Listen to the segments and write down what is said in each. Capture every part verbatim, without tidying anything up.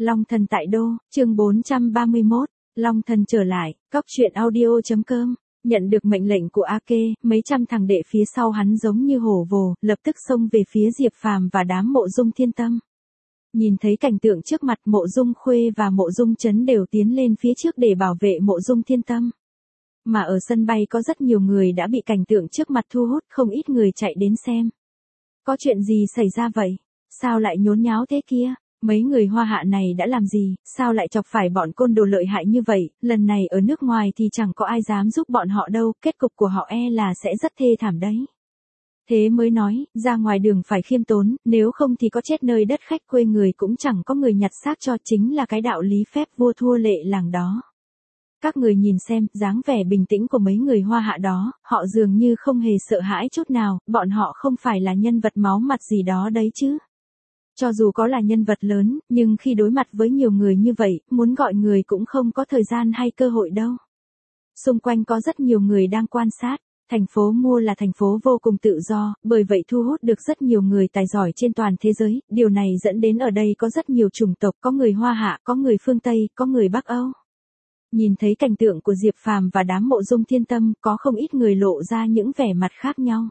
Long Thần tại đô, chương bốn trăm ba mươi mốt, Long Thần trở lại, cóc truyện audio.com, nhận được mệnh lệnh của A Kê, mấy trăm thằng đệ phía sau hắn giống như hổ vồ, lập tức xông về phía Diệp Phàm và đám Mộ Dung Thiên Tâm. Nhìn thấy cảnh tượng trước mặt, Mộ Dung Khuê và Mộ Dung Chấn đều tiến lên phía trước để bảo vệ Mộ Dung Thiên Tâm. Mà ở sân bay có rất nhiều người đã bị cảnh tượng trước mặt thu hút, không ít người chạy đến xem. Có chuyện gì xảy ra vậy? Sao lại nhốn nháo thế kia? Mấy người Hoa Hạ này đã làm gì, sao lại chọc phải bọn côn đồ lợi hại như vậy, lần này ở nước ngoài thì chẳng có ai dám giúp bọn họ đâu, kết cục của họ e là sẽ rất thê thảm đấy. Thế mới nói, ra ngoài đường phải khiêm tốn, nếu không thì có chết nơi đất khách quê người cũng chẳng có người nhặt xác cho, chính là cái đạo lý phép vua thua lệ làng đó. Các người nhìn xem, dáng vẻ bình tĩnh của mấy người Hoa Hạ đó, họ dường như không hề sợ hãi chút nào, bọn họ không phải là nhân vật máu mặt gì đó đấy chứ. Cho dù có là nhân vật lớn, nhưng khi đối mặt với nhiều người như vậy, muốn gọi người cũng không có thời gian hay cơ hội đâu. Xung quanh có rất nhiều người đang quan sát. Thành phố Mua là thành phố vô cùng tự do, bởi vậy thu hút được rất nhiều người tài giỏi trên toàn thế giới, điều này dẫn đến ở đây có rất nhiều chủng tộc, có người Hoa Hạ, có người phương Tây, có người Bắc Âu. Nhìn thấy cảnh tượng của Diệp Phàm và đám Mộ Dung Thiên Tâm, có không ít người lộ ra những vẻ mặt khác nhau.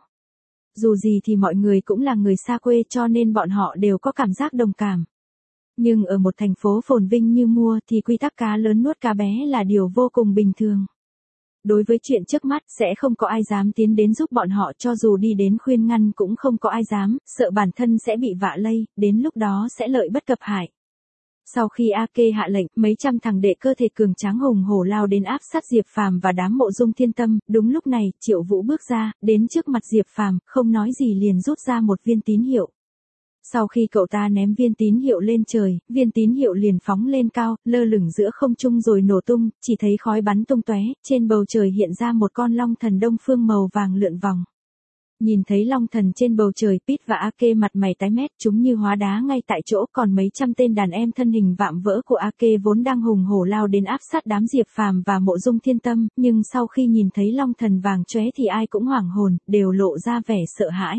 Dù gì thì mọi người cũng là người xa quê cho nên bọn họ đều có cảm giác đồng cảm. Nhưng ở một thành phố phồn vinh như Mua thì quy tắc cá lớn nuốt cá bé là điều vô cùng bình thường. Đối với chuyện trước mắt sẽ không có ai dám tiến đến giúp bọn họ, cho dù đi đến khuyên ngăn cũng không có ai dám, sợ bản thân sẽ bị vạ lây, đến lúc đó sẽ lợi bất cập hại. Sau khi A Kê hạ lệnh, mấy trăm thằng đệ cơ thể cường tráng hùng hổ lao đến áp sát Diệp Phàm và đám Mộ Dung Thiên Tâm, đúng lúc này, Triệu Vũ bước ra, đến trước mặt Diệp Phàm, không nói gì liền rút ra một viên tín hiệu. Sau khi cậu ta ném viên tín hiệu lên trời, viên tín hiệu liền phóng lên cao, lơ lửng giữa không trung rồi nổ tung, chỉ thấy khói bắn tung tóe, trên bầu trời hiện ra một con long thần đông phương màu vàng lượn vòng. Nhìn thấy long thần trên bầu trời, Pete và A Kê mặt mày tái mét, chúng như hóa đá ngay tại chỗ, còn mấy trăm tên đàn em thân hình vạm vỡ của A Kê vốn đang hùng hổ lao đến áp sát đám Diệp Phàm và Mộ Dung Thiên Tâm, nhưng sau khi nhìn thấy long thần vàng chóe thì ai cũng hoảng hồn, đều lộ ra vẻ sợ hãi.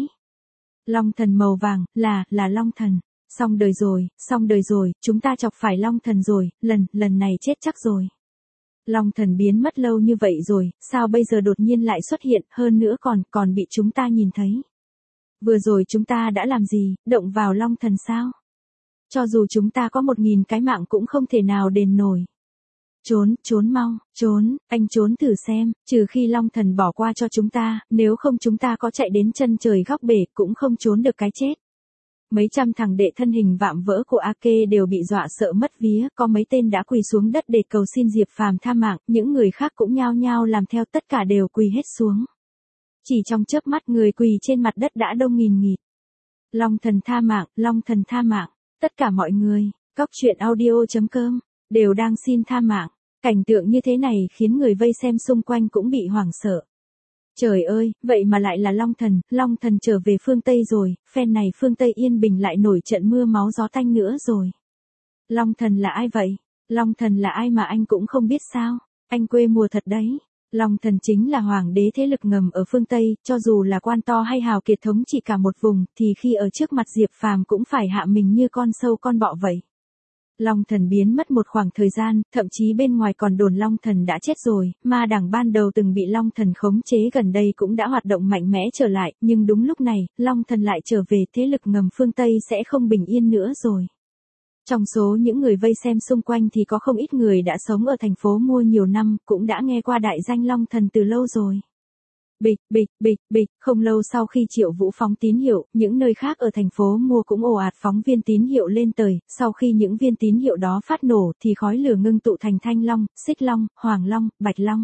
Long thần màu vàng, là, là long thần. Xong đời rồi, xong đời rồi, chúng ta chọc phải long thần rồi, lần, lần này chết chắc rồi. Long thần biến mất lâu như vậy rồi, sao bây giờ đột nhiên lại xuất hiện, hơn nữa còn, còn bị chúng ta nhìn thấy. Vừa rồi chúng ta đã làm gì, động vào long thần sao? Cho dù chúng ta có một nghìn cái mạng cũng không thể nào đền nổi. Trốn, trốn mau, trốn, anh trốn thử xem, trừ khi long thần bỏ qua cho chúng ta, nếu không chúng ta có chạy đến chân trời góc bể cũng không trốn được cái chết. Mấy trăm thằng đệ thân hình vạm vỡ của A Kê đều bị dọa sợ mất vía, có mấy tên đã quỳ xuống đất để cầu xin Diệp Phàm tha mạng, những người khác cũng nhao nhao làm theo, tất cả đều quỳ hết xuống. Chỉ trong chớp mắt người quỳ trên mặt đất đã đông nghìn nghịt. Long thần tha mạng, long thần tha mạng, tất cả mọi người, cóc truyện audio.com, đều đang xin tha mạng. Cảnh tượng như thế này khiến người vây xem xung quanh cũng bị hoảng sợ. Trời ơi, vậy mà lại là long thần, long thần trở về phương Tây rồi, phen này phương Tây yên bình lại nổi trận mưa máu gió tanh nữa rồi. Long thần là ai vậy? Long thần là ai mà anh cũng không biết sao? Anh quê mùa thật đấy. Long thần chính là hoàng đế thế lực ngầm ở phương Tây, cho dù là quan to hay hào kiệt thống trị cả một vùng, thì khi ở trước mặt Diệp Phàm cũng phải hạ mình như con sâu con bọ vậy. Long thần biến mất một khoảng thời gian, thậm chí bên ngoài còn đồn long thần đã chết rồi, ma đảng ban đầu từng bị long thần khống chế gần đây cũng đã hoạt động mạnh mẽ trở lại, nhưng đúng lúc này, long thần lại trở về, thế lực ngầm phương Tây sẽ không bình yên nữa rồi. Trong số những người vây xem xung quanh thì có không ít người đã sống ở thành phố Mua nhiều năm, cũng đã nghe qua đại danh long thần từ lâu rồi. Bịch, bịch, bịch, bịch, không lâu sau khi Triệu Vũ phóng tín hiệu, những nơi khác ở thành phố Mua cũng ồ ạt phóng viên tín hiệu lên trời, sau khi những viên tín hiệu đó phát nổ thì khói lửa ngưng tụ thành thanh long, xích long, hoàng long, bạch long.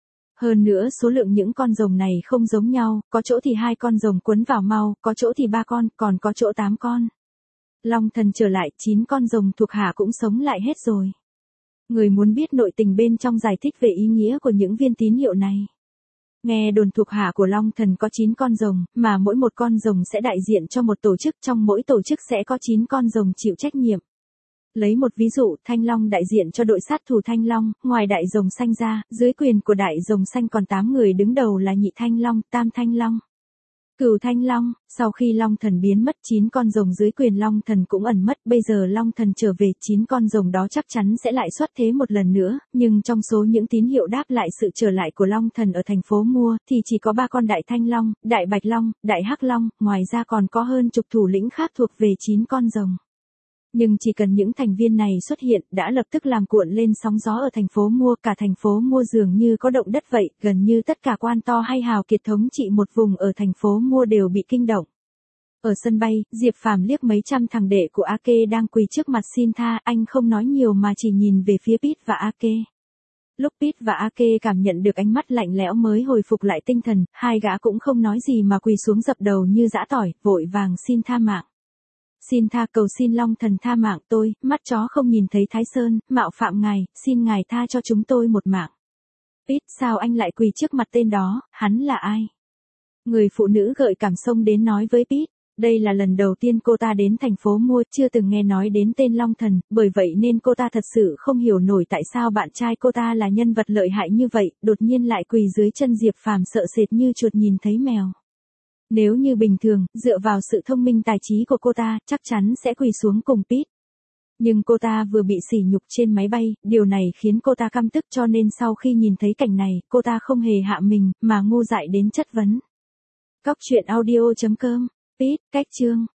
Hơn nữa số lượng những con rồng này không giống nhau, có chỗ thì hai con rồng quấn vào mau, có chỗ thì ba con, còn có chỗ tám con. Long thần trở lại, chín con rồng thuộc hạ cũng sống lại hết rồi. Người muốn biết nội tình bên trong giải thích về ý nghĩa của những viên tín hiệu này. Nghe đồn thuộc hạ của Long thần có chín con rồng, mà mỗi một con rồng sẽ đại diện cho một tổ chức, trong mỗi tổ chức sẽ có chín con rồng chịu trách nhiệm. Lấy một ví dụ, Thanh Long đại diện cho đội sát thủ Thanh Long, ngoài đại rồng xanh ra, dưới quyền của đại rồng xanh còn tám người đứng đầu là nhị Thanh Long, tam Thanh Long. Cửu Thanh Long, sau khi Long Thần biến mất chín con rồng dưới quyền Long Thần cũng ẩn mất, bây giờ Long Thần trở về chín con rồng đó chắc chắn sẽ lại xuất thế một lần nữa, nhưng trong số những tín hiệu đáp lại sự trở lại của Long Thần ở thành phố Mua thì chỉ có ba con Đại Thanh Long, Đại Bạch Long, Đại Hắc Long, ngoài ra còn có hơn chục thủ lĩnh khác thuộc về chín con rồng. Nhưng chỉ cần những thành viên này xuất hiện đã lập tức làm cuộn lên sóng gió ở thành phố Mua, cả thành phố Mua dường như có động đất vậy, gần như tất cả quan to hay hào kiệt thống trị một vùng ở thành phố Mua đều bị kinh động. Ở sân bay, Diệp Phàm liếc mấy trăm thằng đệ của A Kê đang quỳ trước mặt xin tha, anh không nói nhiều mà chỉ nhìn về phía Pete và A Kê. Lúc Pete và A Kê cảm nhận được ánh mắt lạnh lẽo mới hồi phục lại tinh thần, hai gã cũng không nói gì mà quỳ xuống dập đầu như giã tỏi, vội vàng xin tha mạng. Xin tha, cầu xin Long Thần tha mạng tôi, mắt chó không nhìn thấy Thái Sơn, mạo phạm ngài, xin ngài tha cho chúng tôi một mạng. Pete, sao anh lại quỳ trước mặt tên đó, hắn là ai? Người phụ nữ gợi cảm xông đến nói với Pete, đây là lần đầu tiên cô ta đến thành phố Mua, chưa từng nghe nói đến tên Long Thần, bởi vậy nên cô ta thật sự không hiểu nổi tại sao bạn trai cô ta là nhân vật lợi hại như vậy, đột nhiên lại quỳ dưới chân Diệp Phàm sợ sệt như chuột nhìn thấy mèo. Nếu như bình thường, dựa vào sự thông minh tài trí của cô ta, chắc chắn sẽ quỳ xuống cùng Pete. Nhưng cô ta vừa bị sỉ nhục trên máy bay, điều này khiến cô ta căm tức, cho nên sau khi nhìn thấy cảnh này, cô ta không hề hạ mình, mà ngu dại đến chất vấn. Cóc truyện audio chấm com, Pete, cách chương.